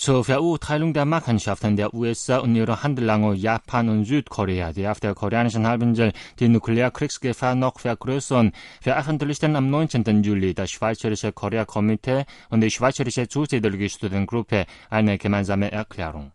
Zur Verurteilung der Machenschaften der USA und ihrer Handlanger Japan und Südkorea, die auf der koreanischen Halbinsel die Nuklearkriegsgefahr noch vergrößern, veröffentlichten am 19. Juli das Schweizerische Korea-Komitee und die Schweizerische Zusiedelgestudentengruppe eine gemeinsame Erklärung.